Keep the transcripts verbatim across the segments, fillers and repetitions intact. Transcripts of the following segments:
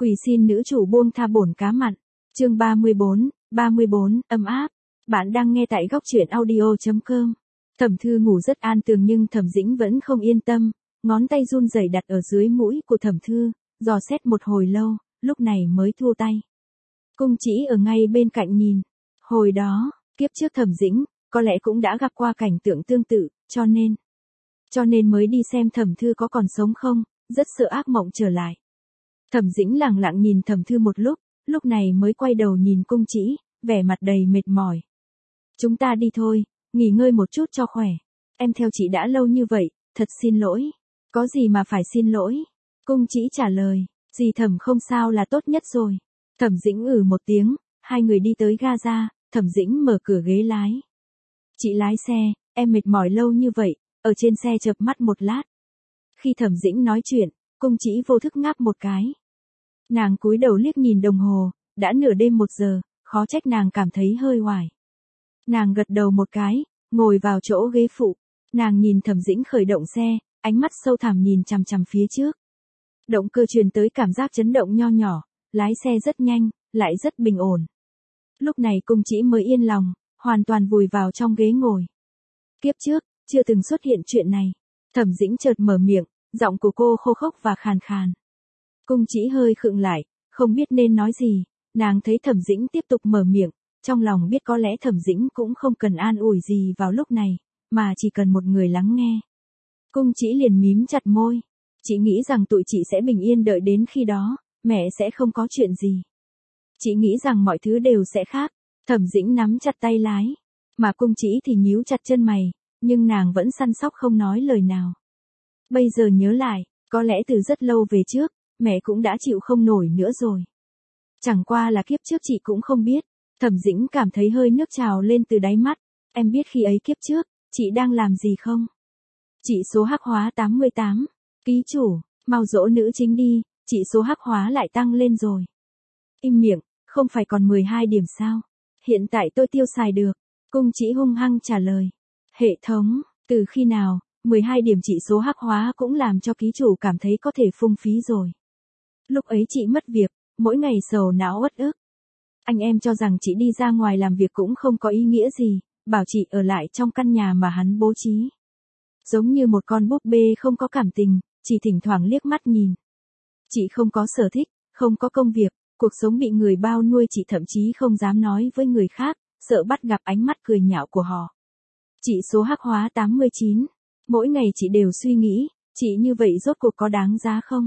Quỳ xin nữ chủ buông tha bổn cá mặn. Chương ba mươi bốn, ba mươi bốn, ấm áp. Bạn đang nghe tại góc truyện audio chấm com. Thẩm Thư ngủ rất an tường nhưng Thẩm Dĩnh vẫn không yên tâm, ngón tay run rẩy đặt ở dưới mũi của Thẩm Thư, dò xét một hồi lâu, lúc này mới thua tay. Cung Chỉ ở ngay bên cạnh nhìn. Hồi đó, kiếp trước Thẩm Dĩnh, có lẽ cũng đã gặp qua cảnh tượng tương tự, cho nên, cho nên mới đi xem Thẩm Thư có còn sống không, rất sợ ác mộng trở lại. Thẩm Dĩnh lặng lặng nhìn Thẩm Thư một lúc, lúc này mới quay đầu nhìn Cung Chỉ, vẻ mặt đầy mệt mỏi. Chúng ta đi thôi, nghỉ ngơi một chút cho khỏe. Em theo chị đã lâu như vậy, thật xin lỗi. Có gì mà phải xin lỗi? Cung Chỉ trả lời, dì Thẩm không sao là tốt nhất rồi. Thẩm Dĩnh ừ một tiếng, hai người đi tới ga-ra, Thẩm Dĩnh mở cửa ghế lái. Chị lái xe, em mệt mỏi lâu như vậy, ở trên xe chợp mắt một lát. Khi Thẩm Dĩnh nói chuyện, Cung Chỉ vô thức ngáp một cái. Nàng cúi đầu liếc nhìn đồng hồ, đã nửa đêm một giờ, khó trách nàng cảm thấy hơi oải. Nàng gật đầu một cái, ngồi vào chỗ ghế phụ. Nàng nhìn Thẩm Dĩnh khởi động xe, ánh mắt sâu thẳm nhìn chằm chằm phía trước. Động cơ truyền tới cảm giác chấn động nho nhỏ, lái xe rất nhanh, lại rất bình ổn. Lúc này Cung Chỉ mới yên lòng, hoàn toàn vùi vào trong ghế ngồi. Kiếp trước, chưa từng xuất hiện chuyện này. Thẩm Dĩnh chợt mở miệng, giọng của cô khô khốc và khàn khàn. Cung Chỉ hơi khựng lại, không biết nên nói gì, nàng thấy Thẩm Dĩnh tiếp tục mở miệng, trong lòng biết có lẽ Thẩm Dĩnh cũng không cần an ủi gì vào lúc này, mà chỉ cần một người lắng nghe. Cung Chỉ liền mím chặt môi, chị nghĩ rằng tụi chị sẽ bình yên đợi đến khi đó, mẹ sẽ không có chuyện gì. Chị nghĩ rằng mọi thứ đều sẽ khác. Thẩm Dĩnh nắm chặt tay lái, mà Cung Chỉ thì nhíu chặt chân mày, nhưng nàng vẫn săn sóc không nói lời nào. Bây giờ nhớ lại, có lẽ từ rất lâu về trước, mẹ cũng đã chịu không nổi nữa rồi. Chẳng qua là kiếp trước chị cũng không biết. Thẩm Dĩnh cảm thấy hơi nước trào lên từ đáy mắt. Em biết khi ấy kiếp trước, chị đang làm gì không? Chỉ số hắc hóa tám mươi tám. Ký chủ, mau dỗ nữ chính đi, chỉ số hắc hóa lại tăng lên rồi. Im miệng, không phải còn mười hai điểm sao? Hiện tại tôi tiêu xài được. Cung Chỉ hung hăng trả lời. Hệ thống, từ khi nào, mười hai điểm chỉ số hắc hóa cũng làm cho ký chủ cảm thấy có thể phung phí rồi. Lúc ấy chị mất việc, mỗi ngày sầu não uất ức. Anh em cho rằng chị đi ra ngoài làm việc cũng không có ý nghĩa gì, bảo chị ở lại trong căn nhà mà hắn bố trí. Giống như một con búp bê không có cảm tình, chỉ thỉnh thoảng liếc mắt nhìn. Chị không có sở thích, không có công việc, cuộc sống bị người bao nuôi, chị thậm chí không dám nói với người khác, sợ bắt gặp ánh mắt cười nhạo của họ. Chỉ số hắc hóa tám mươi chín. Mỗi ngày chị đều suy nghĩ, chị như vậy rốt cuộc có đáng giá không?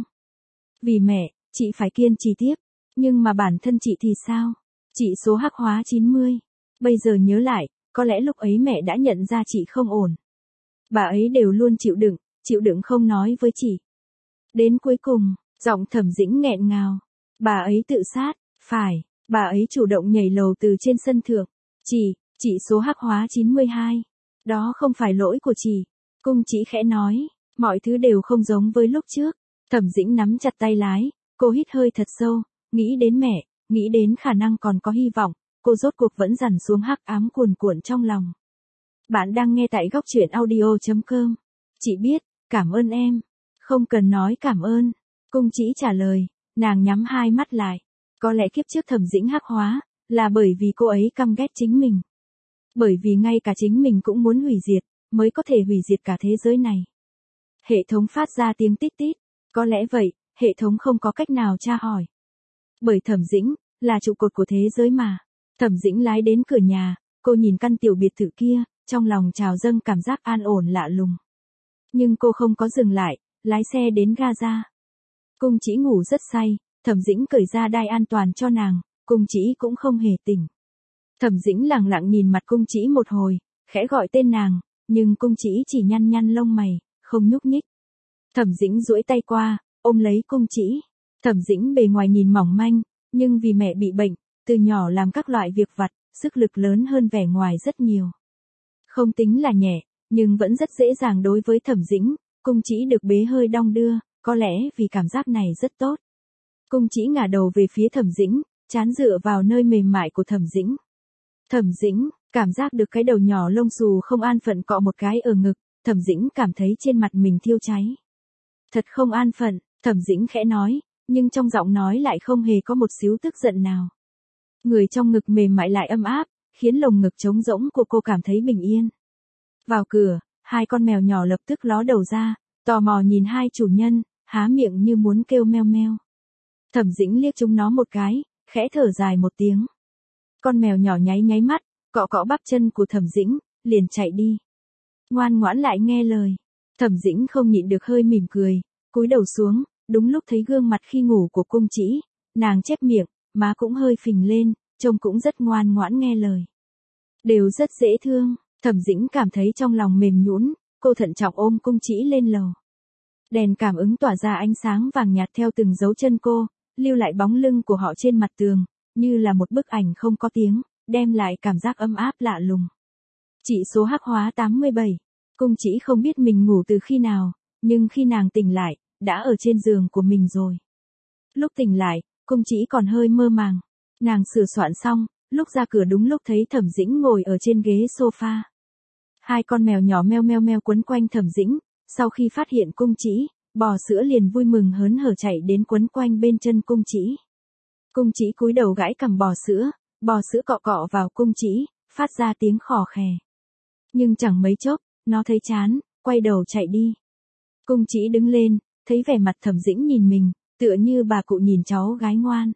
Vì mẹ, chị phải kiên trì tiếp. Nhưng mà bản thân chị thì sao? Chỉ số hắc hóa chín mươi. Bây giờ nhớ lại, có lẽ lúc ấy mẹ đã nhận ra chị không ổn. Bà ấy đều luôn chịu đựng, chịu đựng không nói với chị. Đến cuối cùng, giọng Thẩm Dĩnh nghẹn ngào. Bà ấy tự sát, phải, bà ấy chủ động nhảy lầu từ trên sân thượng. Chị, chỉ số hắc hóa chín mươi hai. Đó không phải lỗi của chị. Cung Chỉ khẽ nói, mọi thứ đều không giống với lúc trước. Thẩm Dĩnh nắm chặt tay lái, cô hít hơi thật sâu, nghĩ đến mẹ, nghĩ đến khả năng còn có hy vọng, cô rốt cuộc vẫn dằn xuống hắc ám cuồn cuộn trong lòng. Bạn đang nghe tại góc truyện audio chấm com. Chị biết, cảm ơn em. Không cần nói cảm ơn. Cung Chỉ trả lời, nàng nhắm hai mắt lại. Có lẽ kiếp trước Thẩm Dĩnh hắc hóa, là bởi vì cô ấy căm ghét chính mình. Bởi vì ngay cả chính mình cũng muốn hủy diệt, mới có thể hủy diệt cả thế giới này. Hệ thống phát ra tiếng tít tít. Có lẽ vậy, hệ thống không có cách nào tra hỏi. Bởi Thẩm Dĩnh, là trụ cột của thế giới mà. Thẩm Dĩnh lái đến cửa nhà, cô nhìn căn tiểu biệt thự kia, trong lòng trào dâng cảm giác an ổn lạ lùng. Nhưng cô không có dừng lại, lái xe đến ga-ra. Cung Chỉ ngủ rất say, Thẩm Dĩnh cởi ra đai an toàn cho nàng, Cung Chỉ cũng không hề tỉnh. Thẩm Dĩnh lặng lặng nhìn mặt Cung Chỉ một hồi, khẽ gọi tên nàng, nhưng Cung Chỉ chỉ nhăn nhăn lông mày, không nhúc nhích. Thẩm Dĩnh duỗi tay qua, ôm lấy Cung Chỉ. Thẩm Dĩnh bề ngoài nhìn mỏng manh, nhưng vì mẹ bị bệnh, từ nhỏ làm các loại việc vặt, sức lực lớn hơn vẻ ngoài rất nhiều. Không tính là nhẹ, nhưng vẫn rất dễ dàng đối với Thẩm Dĩnh. Cung Chỉ được bế hơi đong đưa, có lẽ vì cảm giác này rất tốt. Cung Chỉ ngả đầu về phía Thẩm Dĩnh, trán dựa vào nơi mềm mại của Thẩm Dĩnh. Thẩm Dĩnh, cảm giác được cái đầu nhỏ lông xù không an phận cọ một cái ở ngực, Thẩm Dĩnh cảm thấy trên mặt mình thiêu cháy. Thật không an phận, Thẩm Dĩnh khẽ nói, nhưng trong giọng nói lại không hề có một xíu tức giận nào. Người trong ngực mềm mại lại ấm áp, khiến lồng ngực trống rỗng của cô cảm thấy bình yên. Vào cửa, hai con mèo nhỏ lập tức ló đầu ra, tò mò nhìn hai chủ nhân, há miệng như muốn kêu meo meo. Thẩm Dĩnh liếc chúng nó một cái, khẽ thở dài một tiếng. Con mèo nhỏ nháy nháy mắt, cọ cọ bắp chân của Thẩm Dĩnh, liền chạy đi. Ngoan ngoãn lại nghe lời. Thẩm Dĩnh không nhịn được hơi mỉm cười, cúi đầu xuống, đúng lúc thấy gương mặt khi ngủ của Cung Trĩ, nàng chép miệng, má cũng hơi phình lên, trông cũng rất ngoan ngoãn nghe lời. Đều rất dễ thương, Thẩm Dĩnh cảm thấy trong lòng mềm nhũn, cô thận trọng ôm Cung Trĩ lên lầu. Đèn cảm ứng tỏa ra ánh sáng vàng nhạt theo từng dấu chân cô, lưu lại bóng lưng của họ trên mặt tường, như là một bức ảnh không có tiếng, đem lại cảm giác ấm áp lạ lùng. Chỉ số hắc hóa tám mươi bảy. Cung Trĩ không biết mình ngủ từ khi nào, nhưng khi nàng tỉnh lại, đã ở trên giường của mình rồi. Lúc tỉnh lại, Cung Trĩ còn hơi mơ màng. Nàng sửa soạn xong, lúc ra cửa đúng lúc thấy Thẩm Dĩnh ngồi ở trên ghế sofa. Hai con mèo nhỏ meo meo meo quấn quanh Thẩm Dĩnh, sau khi phát hiện Cung Trĩ, bò sữa liền vui mừng hớn hở chạy đến quấn quanh bên chân Cung Trĩ. Cung Trĩ cúi đầu gãi cằm bò sữa, bò sữa cọ cọ vào Cung Trĩ, phát ra tiếng khò khè. Nhưng chẳng mấy chốc, nó thấy chán, quay đầu chạy đi. Cung Trĩ đứng lên, thấy vẻ mặt Thẩm Dĩnh nhìn mình, tựa như bà cụ nhìn cháu gái ngoan.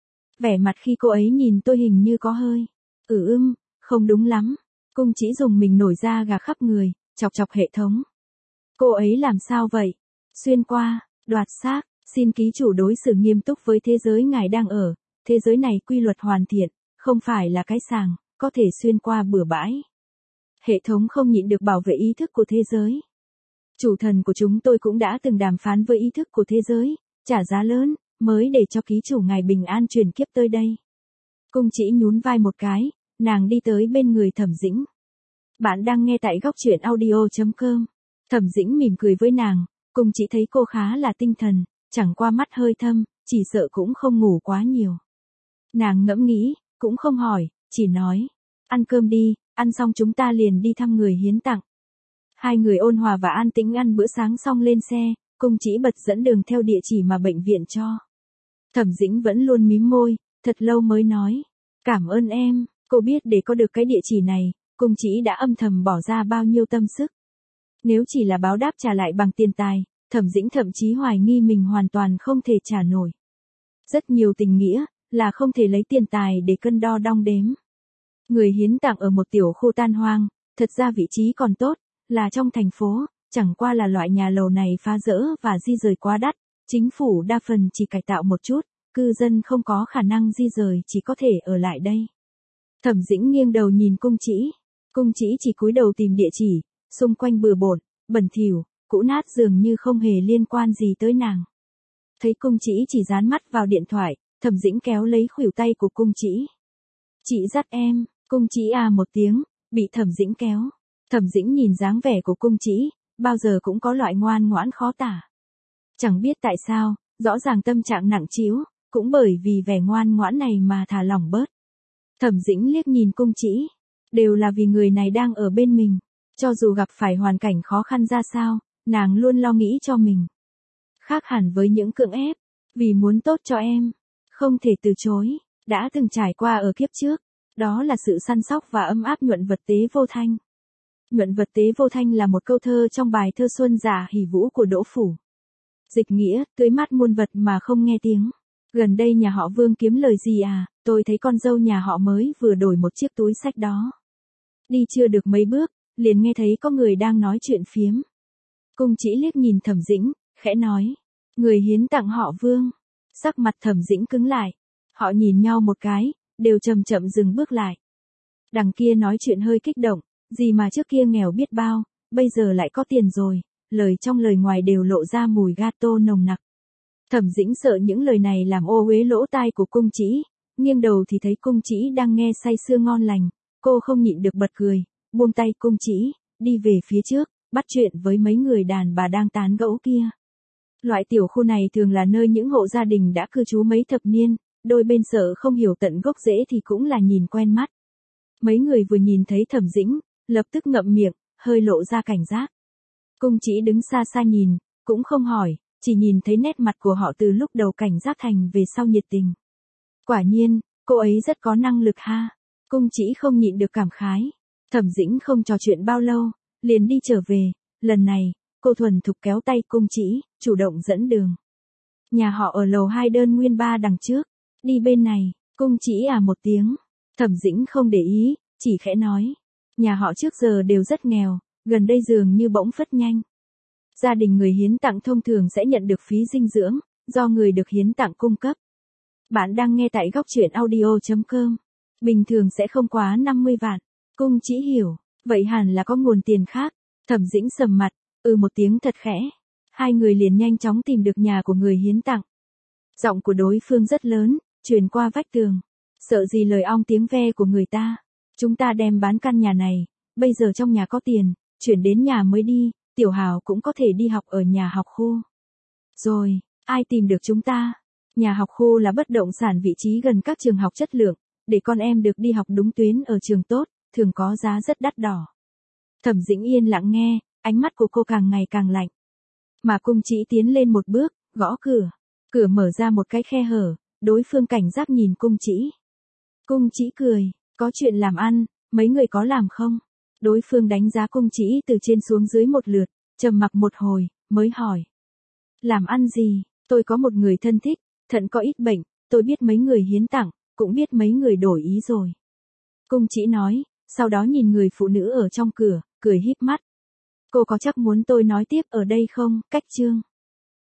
Vẻ mặt khi cô ấy nhìn tôi hình như có hơi. Ừ ưm, không đúng lắm. Cung Trĩ dùng mình nổi da gà khắp người, chọc chọc hệ thống. Cô ấy làm sao vậy? Xuyên qua, đoạt xác, xin ký chủ đối xử nghiêm túc với thế giới ngài đang ở. Thế giới này quy luật hoàn thiện, không phải là cái sàng, có thể xuyên qua bừa bãi. Hệ thống không nhịn được bảo vệ ý thức của thế giới. Chủ thần của chúng tôi cũng đã từng đàm phán với ý thức của thế giới, trả giá lớn, mới để cho ký chủ ngài bình an chuyển kiếp tới đây. Cung Trĩ nhún vai một cái, nàng đi tới bên người Thẩm Dĩnh. Bạn đang nghe tại góc truyện audio chấm com. Thẩm Dĩnh mỉm cười với nàng, Cung Trĩ thấy cô khá là tinh thần, chẳng qua mắt hơi thâm, chỉ sợ cũng không ngủ quá nhiều. Nàng ngẫm nghĩ, cũng không hỏi, chỉ nói, ăn cơm đi, ăn xong chúng ta liền đi thăm người hiến tặng. Hai người ôn hòa và an tĩnh ăn bữa sáng xong lên xe, Cung Trĩ bật dẫn đường theo địa chỉ mà bệnh viện cho. Thẩm Dĩnh vẫn luôn mím môi, thật lâu mới nói, cảm ơn em, cô biết để có được cái địa chỉ này, Cung Trĩ đã âm thầm bỏ ra bao nhiêu tâm sức. Nếu chỉ là báo đáp trả lại bằng tiền tài, Thẩm Dĩnh thậm chí hoài nghi mình hoàn toàn không thể trả nổi. Rất nhiều tình nghĩa, là không thể lấy tiền tài để cân đo đong đếm. Người hiến tặng ở một tiểu khu tan hoang, thật ra vị trí còn tốt, là trong thành phố, chẳng qua là loại nhà lầu này phá rỡ và di rời quá đắt, chính phủ đa phần chỉ cải tạo một chút, cư dân không có khả năng di rời chỉ có thể ở lại đây. Thẩm Dĩnh nghiêng đầu nhìn Cung Trĩ, Cung Trĩ chỉ cúi đầu tìm địa chỉ, xung quanh bừa bộn, bẩn thỉu, cũ nát dường như không hề liên quan gì tới nàng. Thấy Cung Trĩ chỉ dán mắt vào điện thoại, Thẩm Dĩnh kéo lấy khuỷu tay của Cung Trĩ. Chị dắt em, Cung Trĩ à một tiếng, bị Thẩm Dĩnh kéo. Thẩm Dĩnh nhìn dáng vẻ của Cung Trĩ, bao giờ cũng có loại ngoan ngoãn khó tả. Chẳng biết tại sao, rõ ràng tâm trạng nặng trĩu, cũng bởi vì vẻ ngoan ngoãn này mà thả lỏng bớt. Thẩm Dĩnh liếc nhìn Cung Trĩ, đều là vì người này đang ở bên mình, cho dù gặp phải hoàn cảnh khó khăn ra sao, nàng luôn lo nghĩ cho mình. Khác hẳn với những cưỡng ép, vì muốn tốt cho em, không thể từ chối, đã từng trải qua ở kiếp trước, đó là sự săn sóc và ấm áp nhuận vật tế vô thanh. Nhuận vật tế vô thanh là một câu thơ trong bài thơ Xuân Giả Hỉ Vũ của Đỗ Phủ. Dịch nghĩa, tưới mát muôn vật mà không nghe tiếng. Gần đây nhà họ Vương kiếm lời gì à, tôi thấy con dâu nhà họ mới vừa đổi một chiếc túi xách đó. Đi chưa được mấy bước, liền nghe thấy có người đang nói chuyện phiếm. Cung Trĩ liếc nhìn Thẩm Dĩnh, khẽ nói, người hiến tặng họ Vương. Sắc mặt Thẩm Dĩnh cứng lại, họ nhìn nhau một cái, đều chậm chậm dừng bước lại. Đằng kia nói chuyện hơi kích động, gì mà trước kia nghèo biết bao, bây giờ lại có tiền rồi, lời trong lời ngoài đều lộ ra mùi gato nồng nặc. Thẩm Dĩnh sợ những lời này làm ô uế lỗ tai của Cung Trĩ, nghiêng đầu thì thấy Cung Trĩ đang nghe say sưa ngon lành, cô không nhịn được bật cười, buông tay Cung Trĩ, đi về phía trước, bắt chuyện với mấy người đàn bà đang tán gẫu kia. Loại tiểu khu này thường là nơi những hộ gia đình đã cư trú mấy thập niên, đôi bên sợ không hiểu tận gốc rễ thì cũng là nhìn quen mắt. Mấy người vừa nhìn thấy Thẩm Dĩnh, lập tức ngậm miệng, hơi lộ ra cảnh giác. Cung Trĩ đứng xa xa nhìn, cũng không hỏi, chỉ nhìn thấy nét mặt của họ từ lúc đầu cảnh giác thành về sau nhiệt tình. Quả nhiên, cô ấy rất có năng lực ha. Cung Chỉ không nhịn được cảm khái. Thẩm Dĩnh không trò chuyện bao lâu, liền đi trở về, lần này, cô thuần thục kéo tay Cung Chỉ, chủ động dẫn đường. Nhà họ ở lầu hai đơn nguyên ba đằng trước, đi bên này, Cung Chỉ à một tiếng. Thẩm Dĩnh không để ý, chỉ khẽ nói. Nhà họ trước giờ đều rất nghèo, gần đây dường như bỗng phất nhanh. Gia đình người hiến tặng thông thường sẽ nhận được phí dinh dưỡng, do người được hiến tặng cung cấp. Bạn đang nghe tại góc truyện audio chấm com. Bình thường sẽ không quá năm mươi vạn. Cung Chỉ hiểu, vậy hẳn là có nguồn tiền khác. Thẩm Dĩnh sầm mặt, ừ một tiếng thật khẽ. Hai người liền nhanh chóng tìm được nhà của người hiến tặng. Giọng của đối phương rất lớn, truyền qua vách tường. Sợ gì lời ong tiếng ve của người ta. Chúng ta đem bán căn nhà này, bây giờ trong nhà có tiền, chuyển đến nhà mới đi, Tiểu Hào cũng có thể đi học ở nhà học khu. Rồi, ai tìm được chúng ta? Nhà học khu là bất động sản vị trí gần các trường học chất lượng, để con em được đi học đúng tuyến ở trường tốt, thường có giá rất đắt đỏ. Thẩm Dĩnh yên lặng nghe, ánh mắt của cô càng ngày càng lạnh. Mà Cung Chỉ tiến lên một bước, gõ cửa. Cửa mở ra một cái khe hở, đối phương cảnh giác nhìn Cung Chỉ. Cung Chỉ cười, có chuyện làm ăn, mấy người có làm không? Đối phương đánh giá Cung Chỉ từ trên xuống dưới một lượt, trầm mặc một hồi, mới hỏi. Làm ăn gì? Tôi có một người thân thích, thận có ít bệnh, tôi biết mấy người hiến tặng, cũng biết mấy người đổi ý rồi. Cung Chỉ nói, sau đó nhìn người phụ nữ ở trong cửa, cười híp mắt. Cô có chắc muốn tôi nói tiếp ở đây không? Cách chương.